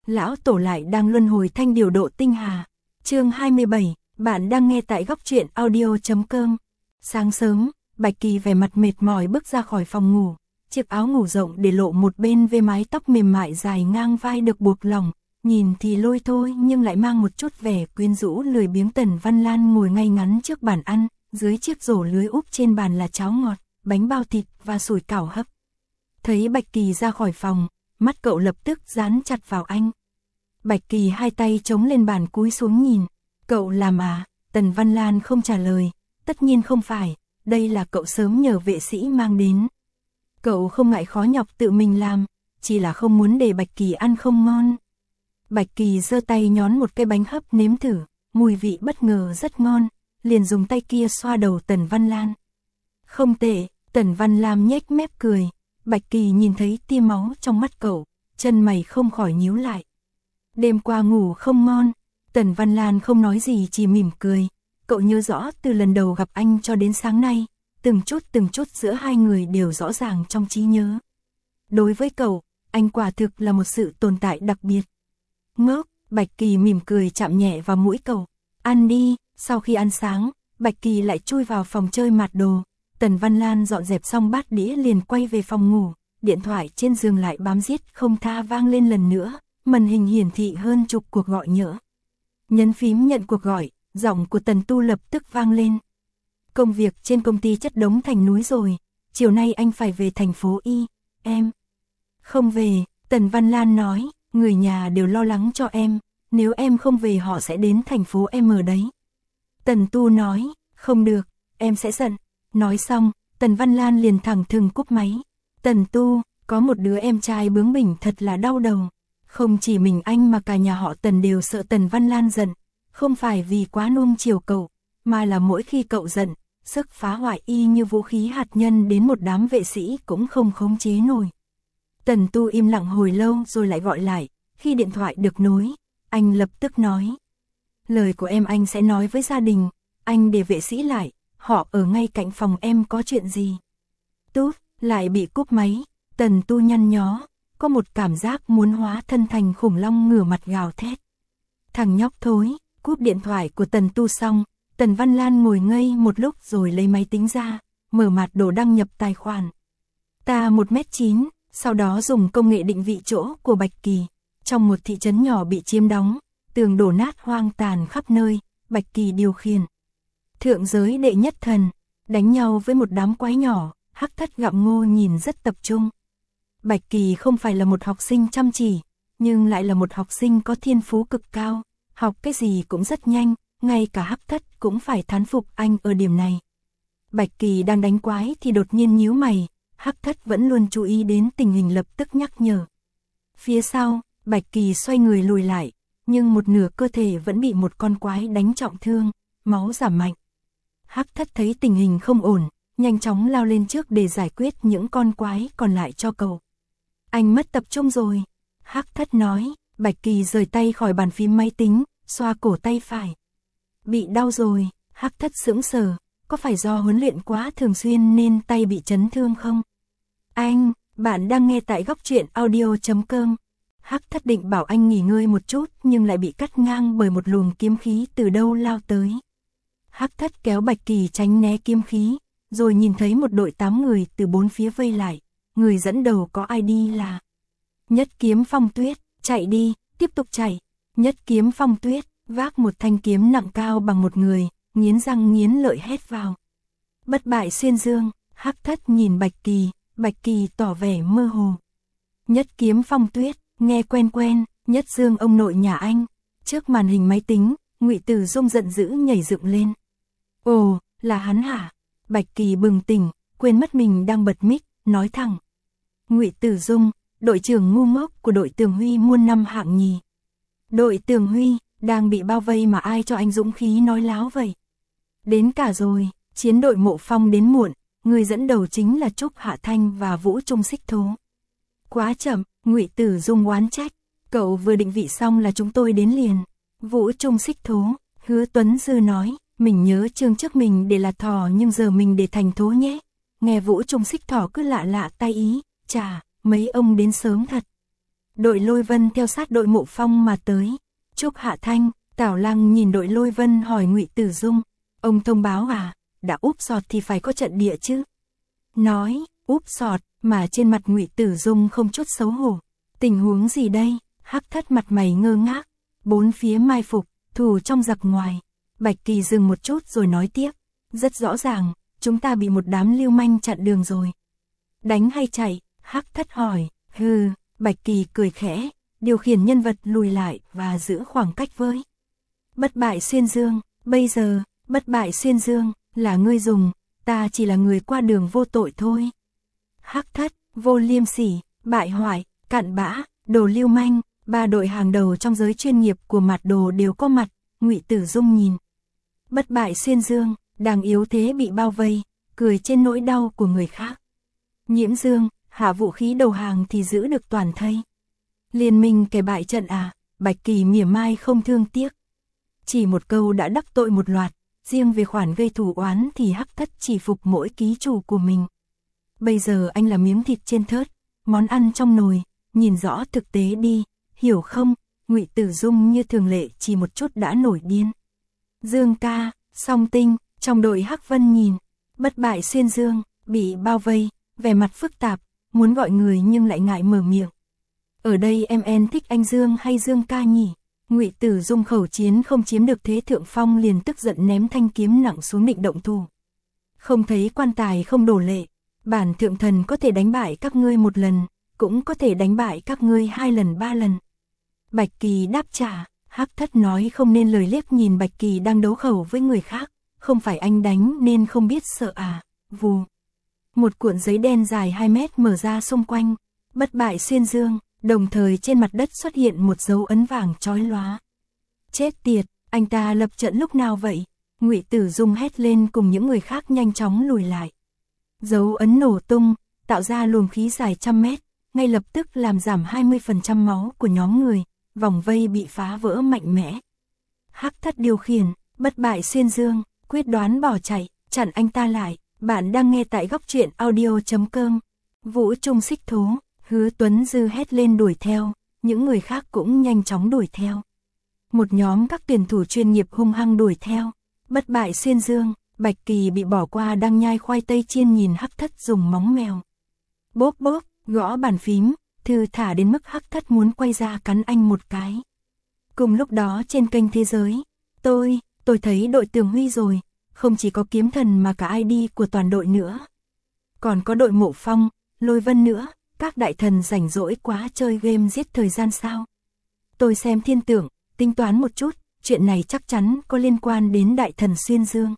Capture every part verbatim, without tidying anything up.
lão tổ lại đang luân hồi thanh điều độ tinh hà. Chương hai mươi bảy, bạn đang nghe tại góc truyện audio chấm com. Sáng sớm, Bạch Kỳ vẻ mặt mệt mỏi bước ra khỏi phòng ngủ, chiếc áo ngủ rộng để lộ một bên với mái tóc mềm mại dài ngang vai được buộc lỏng, nhìn thì lôi thôi nhưng lại mang một chút vẻ quyến rũ lười biếng. Tần Văn Lan ngồi ngay ngắn trước bàn ăn, dưới chiếc rổ lưới úp trên bàn là cháo ngọt, bánh bao thịt và sủi cảo hấp. Thấy Bạch Kỳ ra khỏi phòng, mắt cậu lập tức dán chặt vào anh. Bạch Kỳ hai tay chống lên bàn cúi xuống nhìn. Cậu làm à? Tần Văn Lan không trả lời. Tất nhiên không phải, đây là cậu sớm nhờ vệ sĩ mang đến. Cậu không ngại khó nhọc tự mình làm, chỉ là không muốn để Bạch Kỳ ăn không ngon. Bạch Kỳ giơ tay nhón một cái bánh hấp nếm thử, mùi vị bất ngờ rất ngon, liền dùng tay kia xoa đầu Tần Văn Lan. Không tệ, Tần Văn Lam nhếch mép cười. Bạch Kỳ nhìn thấy tia máu trong mắt cậu, chân mày không khỏi nhíu lại. Đêm qua ngủ không ngon. Tần Văn Lan không nói gì, chỉ mỉm cười. Cậu nhớ rõ từ lần đầu gặp anh cho đến sáng nay, từng chút từng chút giữa hai người đều rõ ràng trong trí nhớ. Đối với cậu, anh quả thực là một sự tồn tại đặc biệt. Ngốc, Bạch Kỳ mỉm cười chạm nhẹ vào mũi cậu. Ăn đi. Sau khi ăn sáng, Bạch Kỳ lại chui vào phòng chơi mạt đồ. Tần Văn Lan dọn dẹp xong bát đĩa liền quay về phòng ngủ, điện thoại trên giường lại bám giết không tha vang lên lần nữa, màn hình hiển thị hơn chục cuộc gọi nhỡ. Nhấn phím nhận cuộc gọi, giọng của Tần Tu lập tức vang lên. Công việc trên công ty chất đống thành núi rồi, chiều nay anh phải về thành phố Y, em. Không về, Tần Văn Lan nói, người nhà đều lo lắng cho em, nếu em không về họ sẽ đến thành phố em ở đấy. Tần Tu nói, không được, em sẽ giận. Nói xong, Tần Văn Lan liền thẳng thừng cúp máy. Tần Tu, có một đứa em trai bướng bỉnh thật là đau đầu. Không chỉ mình anh mà cả nhà họ Tần đều sợ Tần Văn Lan giận. Không phải vì quá nuông chiều cậu, mà là mỗi khi cậu giận, sức phá hoại y như vũ khí hạt nhân đến một đám vệ sĩ cũng không khống chế nổi. Tần Tu im lặng hồi lâu rồi lại gọi lại. Khi điện thoại được nối, anh lập tức nói. Lời của em anh sẽ nói với gia đình, anh để vệ sĩ lại. Họ ở ngay cạnh phòng em, có chuyện gì? Tút, lại bị cúp máy. Tần Tu nhăn nhó, có một cảm giác muốn hóa thân thành khủng long ngửa mặt gào thét. Thằng nhóc thối. Cúp điện thoại của Tần Tu xong, Tần Văn Lan ngồi ngây một lúc rồi lấy máy tính ra, mở mạt đồ đăng nhập tài khoản. Ta một mét chín, sau đó dùng công nghệ định vị chỗ của Bạch Kỳ. Trong một thị trấn nhỏ bị chiếm đóng, tường đổ nát hoang tàn khắp nơi, Bạch Kỳ điều khiển. Thượng giới đệ nhất thần, đánh nhau với một đám quái nhỏ, Hắc Thất gặm ngô nhìn rất tập trung. Bạch Kỳ không phải là một học sinh chăm chỉ, nhưng lại là một học sinh có thiên phú cực cao, học cái gì cũng rất nhanh, ngay cả Hắc Thất cũng phải thán phục anh ở điểm này. Bạch Kỳ đang đánh quái thì đột nhiên nhíu mày, Hắc Thất vẫn luôn chú ý đến tình hình lập tức nhắc nhở. Phía sau, Bạch Kỳ xoay người lùi lại, nhưng một nửa cơ thể vẫn bị một con quái đánh trọng thương, máu giảm mạnh. Hắc Thất thấy tình hình không ổn, nhanh chóng lao lên trước để giải quyết những con quái còn lại cho cậu. Anh mất tập trung rồi, Hắc Thất nói. Bạch Kỳ rời tay khỏi bàn phím máy tính, xoa cổ tay phải. Bị đau rồi, Hắc Thất sững sờ, có phải do huấn luyện quá thường xuyên nên tay bị chấn thương không? Anh, bạn đang nghe tại góc truyện audio chấm com. Hắc Thất định bảo anh nghỉ ngơi một chút nhưng lại bị cắt ngang bởi một luồng kiếm khí từ đâu lao tới. Hắc Thất kéo Bạch Kỳ tránh né kiếm khí, rồi nhìn thấy một đội tám người từ bốn phía vây lại. Người dẫn đầu có ai đi là Nhất Kiếm Phong Tuyết. Chạy đi, tiếp tục chạy. Nhất Kiếm Phong Tuyết vác một thanh kiếm nặng cao bằng một người, nghiến răng nghiến lợi hét vào. Bất bại xuyên dương. Hắc Thất nhìn Bạch Kỳ, Bạch Kỳ tỏ vẻ mơ hồ. Nhất Kiếm Phong Tuyết, nghe quen quen, Nhất Dương ông nội nhà anh. Trước màn hình máy tính, Ngụy Tử Dung giận dữ nhảy dựng lên. Ồ, là hắn hả? Bạch Kỳ bừng tỉnh, quên mất mình đang bật mic, nói thẳng. Ngụy Tử Dung, đội trưởng ngu ngốc của đội Tường Huy muôn năm hạng nhì. Đội Tường Huy đang bị bao vây mà ai cho anh dũng khí nói láo vậy? Đến cả rồi, chiến đội Mộ Phong đến muộn, người dẫn đầu chính là Trúc Hạ Thanh và Vũ Trung Xích Thố. Quá chậm, Ngụy Tử Dung oán trách, cậu vừa định vị xong là chúng tôi đến liền. Vũ Trung Xích Thố, Hứa Tuấn Dư nói, mình nhớ chương trước mình để là thỏ nhưng giờ mình để thành thố nhé. Nghe Vũ Trung Xích Thỏ cứ lạ lạ tai ý, chà, mấy ông đến sớm thật. đội Lôi Vân theo sát đội Mộ Phong mà tới. Trúc Hạ Thanh, Tào Lăng nhìn đội Lôi Vân hỏi Ngụy Tử Dung, ông thông báo à, đã úp sọt thì phải có trận địa chứ. Nói, úp sọt, mà trên mặt Ngụy Tử Dung không chút xấu hổ. Tình huống gì đây? Hắc Thất mặt mày ngơ ngác, bốn phía mai phục, thủ trong giặc ngoài. Bạch Kỳ dừng một chút rồi nói tiếp, rất rõ ràng, chúng ta bị một đám lưu manh chặn đường rồi. Đánh hay chạy? Hắc Thất hỏi. Hừ, Bạch Kỳ cười khẽ, điều khiển nhân vật lùi lại và giữ khoảng cách với Bất Bại Xuyên Dương. Bây giờ, Bất Bại Xuyên Dương là ngươi dùng, ta chỉ là người qua đường vô tội thôi. Hắc Thất, vô liêm sỉ, bại hoại, cặn bã, đồ lưu manh, ba đội hàng đầu trong giới chuyên nghiệp của Mạt Đồ đều có mặt. Ngụy Tử Dung nhìn Bất Bại Xuyên Dương đang yếu thế bị bao vây, cười trên nỗi đau của người khác. Nhiễm Dương, hạ vũ khí đầu hàng thì giữ được toàn thây. Liên minh kẻ bại trận à? Bạch Kỳ mỉa mai không thương tiếc. Chỉ một câu đã đắc tội một loạt, riêng về khoản gây thù oán thì Hắc Thất chỉ phục mỗi ký chủ của mình. Bây giờ anh là miếng thịt trên thớt, món ăn trong nồi, nhìn rõ thực tế đi, hiểu không? Ngụy Tử Dung như thường lệ chỉ một chút đã nổi điên. Dương ca, Song Tinh, trong đội Hắc Vân nhìn, Bất Bại Xuyên Dương, bị bao vây, vẻ mặt phức tạp, muốn gọi người nhưng lại ngại mở miệng. Ở đây em en thích anh Dương hay Dương ca nhỉ? Ngụy Tử Dung khẩu chiến không chiếm được thế thượng phong liền tức giận ném thanh kiếm nặng xuống định động thủ. Không thấy quan tài không đổ lệ, bản thượng thần có thể đánh bại các ngươi một lần, cũng có thể đánh bại các ngươi hai lần ba lần. Bạch Kỳ đáp trả. Hắc Thất nói không nên lời liếc nhìn Bạch Kỳ đang đấu khẩu với người khác, không phải anh đánh nên không biết sợ à. Vù. Một cuộn giấy đen dài hai mét mở ra xung quanh Bất Bại Xuyên Dương, đồng thời trên mặt đất xuất hiện một dấu ấn vàng chói lóa. Chết tiệt, anh ta lập trận lúc nào vậy? Ngụy Tử Dung hét lên cùng những người khác nhanh chóng lùi lại. Dấu ấn nổ tung, tạo ra luồng khí dài trăm mét, ngay lập tức làm giảm hai mươi phần trăm máu của nhóm người, vòng vây bị phá vỡ mạnh mẽ. Hắc Thất điều khiển Bất Bại Xuyên Dương, quyết đoán bỏ chạy, chặn anh ta lại. Bạn đang nghe tại góc truyện audio chấm com. Vũ Trung Xích Thố, Hứa Tuấn Dư hét lên đuổi theo, những người khác cũng nhanh chóng đuổi theo. Một nhóm các tuyển thủ chuyên nghiệp hung hăng đuổi theo. Bất Bại Xuyên Dương, Bạch Kỳ bị bỏ qua đang nhai khoai tây chiên nhìn Hắc Thất dùng móng mèo. Bốp bốp, gõ bàn phím, thư thả đến mức Hắc Thất muốn quay ra cắn anh một cái. Cùng lúc đó trên kênh Thế Giới, tôi, tôi thấy đội Tường Huy rồi, không chỉ có Kiếm Thần mà cả i đê của toàn đội nữa. Còn có đội Mộ Phong, Lôi Vân nữa, các đại thần rảnh rỗi quá chơi game giết thời gian sao. Tôi xem thiên tượng, tính toán một chút, chuyện này chắc chắn có liên quan đến đại thần Xuyên Dương.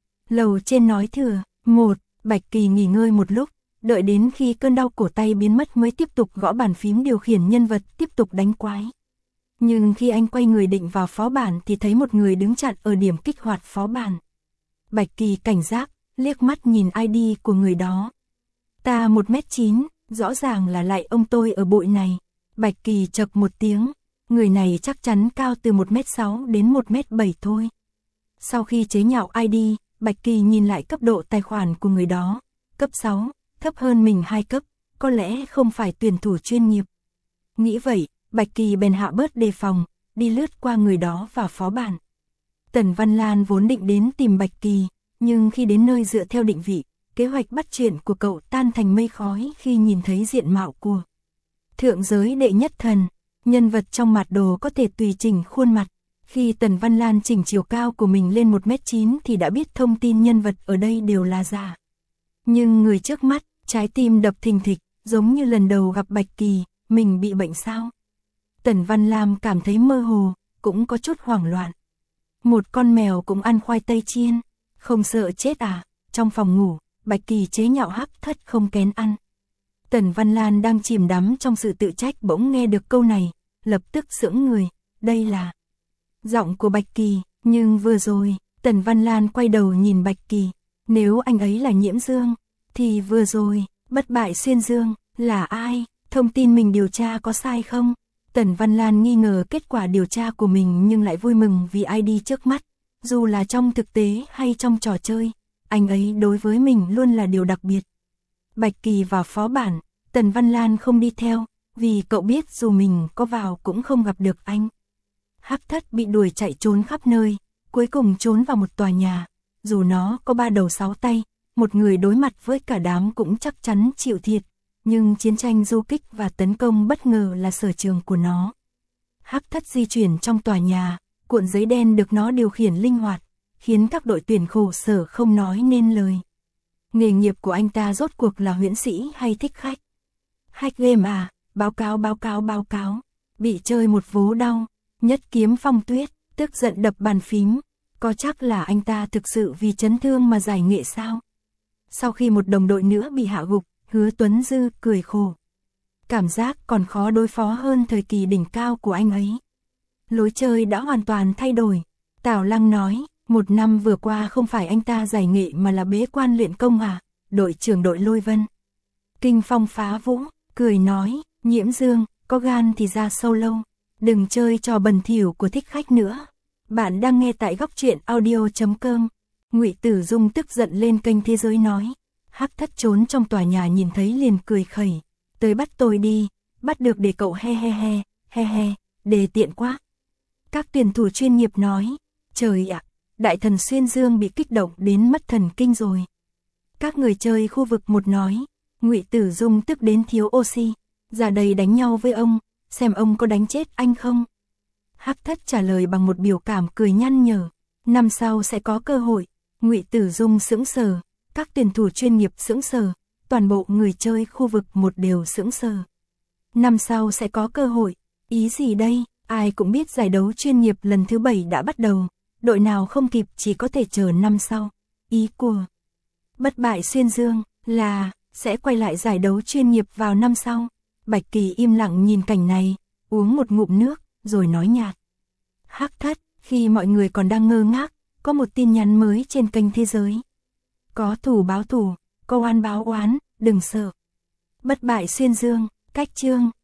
Lầu trên nói thừa, một, Bạch Kỳ nghỉ ngơi một lúc, đợi đến khi cơn đau cổ tay biến mất mới tiếp tục gõ bàn phím điều khiển nhân vật tiếp tục đánh quái. Nhưng khi anh quay người định vào phó bản thì thấy một người đứng chặn ở điểm kích hoạt phó bản. Bạch Kỳ cảnh giác, liếc mắt nhìn i đê của người đó. Ta một mét chín, rõ ràng là lại ông tôi ở bội này. Bạch Kỳ chậc một tiếng, người này chắc chắn cao từ một mét sáu đến một mét bảy thôi. Sau khi chế nhạo i đê, Bạch Kỳ nhìn lại cấp độ tài khoản của người đó, cấp sáu, thấp hơn mình hai cấp, có lẽ không phải tuyển thủ chuyên nghiệp. Nghĩ vậy, Bạch Kỳ bèn hạ bớt đề phòng, đi lướt qua người đó vào phó bản. Tần Văn Lan vốn định đến tìm Bạch Kỳ, nhưng khi đến nơi dựa theo định vị, kế hoạch bắt chuyện của cậu tan thành mây khói khi nhìn thấy diện mạo của thượng giới đệ nhất thần. Nhân vật trong Mạt Đồ có thể tùy chỉnh khuôn mặt. Khi Tần Văn Lan chỉnh chiều cao của mình lên một mét chín thì đã biết thông tin nhân vật ở đây đều là giả. Nhưng người trước mắt, trái tim đập thình thịch, giống như lần đầu gặp Bạch Kỳ, mình bị bệnh sao? Tần Văn Lam cảm thấy mơ hồ, cũng có chút hoảng loạn. Một con mèo cũng ăn khoai tây chiên, không sợ chết à? Trong phòng ngủ, Bạch Kỳ chế nhạo Hắc Thất không kén ăn. Tần Văn Lan đang chìm đắm trong sự tự trách bỗng nghe được câu này, lập tức sững người, đây là giọng của Bạch Kỳ, nhưng vừa rồi, Tần Văn Lan quay đầu nhìn Bạch Kỳ, nếu anh ấy là Nhiễm Dương, thì vừa rồi, Bất Bại Xuyên Dương, là ai? Thông tin mình điều tra có sai không? Tần Văn Lan nghi ngờ kết quả điều tra của mình nhưng lại vui mừng vì i đê trước mắt, dù là trong thực tế hay trong trò chơi, anh ấy đối với mình luôn là điều đặc biệt. Bạch Kỳ vào phó bản, Tần Văn Lan không đi theo, vì cậu biết dù mình có vào cũng không gặp được anh. Hắc Thất bị đuổi chạy trốn khắp nơi, cuối cùng trốn vào một tòa nhà. Dù nó có ba đầu sáu tay, một người đối mặt với cả đám cũng chắc chắn chịu thiệt, nhưng chiến tranh du kích và tấn công bất ngờ là sở trường của nó. Hắc Thất di chuyển trong tòa nhà, cuộn giấy đen được nó điều khiển linh hoạt, khiến các đội tuyển khổ sở không nói nên lời. Nghề nghiệp của anh ta rốt cuộc là huyễn sĩ hay thích khách? Hack game à, báo cáo báo cáo báo cáo, bị chơi một vố đau, nhất kiếm phong tuyết, tức giận đập bàn phím, có chắc là anh ta thực sự vì chấn thương mà giải nghệ sao? Sau khi một đồng đội nữa bị hạ gục, Hứa Tuấn Dư cười khổ. Cảm giác còn khó đối phó hơn thời kỳ đỉnh cao của anh ấy. Lối chơi đã hoàn toàn thay đổi. Tào Lăng nói, một năm vừa qua không phải anh ta giải nghệ mà là bế quan luyện công à, đội trưởng đội Lôi Vân. Kinh Phong phá vũ, cười nói, Nhiễm Dương, có gan thì ra sâu lâu, đừng chơi trò bẩn thỉu của thích khách nữa. Bạn đang nghe tại góc truyện audio chấm com. Ngụy Tử Dung tức giận lên kênh Thế Giới nói, Hắc Thất trốn trong tòa nhà nhìn thấy liền cười khẩy, tới bắt tôi đi, bắt được để cậu he he he, he he, đề tiện quá. Các tuyển thủ chuyên nghiệp nói, trời ạ, đại thần Xuyên Dương bị kích động đến mất thần kinh rồi. Các người chơi khu vực một nói, Ngụy Tử Dung tức đến thiếu oxy, ra đây đánh nhau với ông, xem ông có đánh chết anh không. Hắc Thất trả lời bằng một biểu cảm cười nhăn nhở, năm sau sẽ có cơ hội. Ngụy Tử Dung sững sờ, các tuyển thủ chuyên nghiệp sững sờ, toàn bộ người chơi khu vực một đều sững sờ. Năm sau sẽ có cơ hội, ý gì đây? Ai cũng biết giải đấu chuyên nghiệp lần thứ bảy đã bắt đầu, đội nào không kịp chỉ có thể chờ năm sau. Ý của Bất Bại Xuyên Dương là sẽ quay lại giải đấu chuyên nghiệp vào năm sau. Bạch Kỳ im lặng nhìn cảnh này, uống một ngụm nước, rồi nói nhạt. Hắc Thất, khi mọi người còn đang ngơ ngác, có một tin nhắn mới trên kênh Thế Giới. Có thù báo thù, có oán báo oán, đừng sợ. Bất Bại Xuyên Dương, cách chương.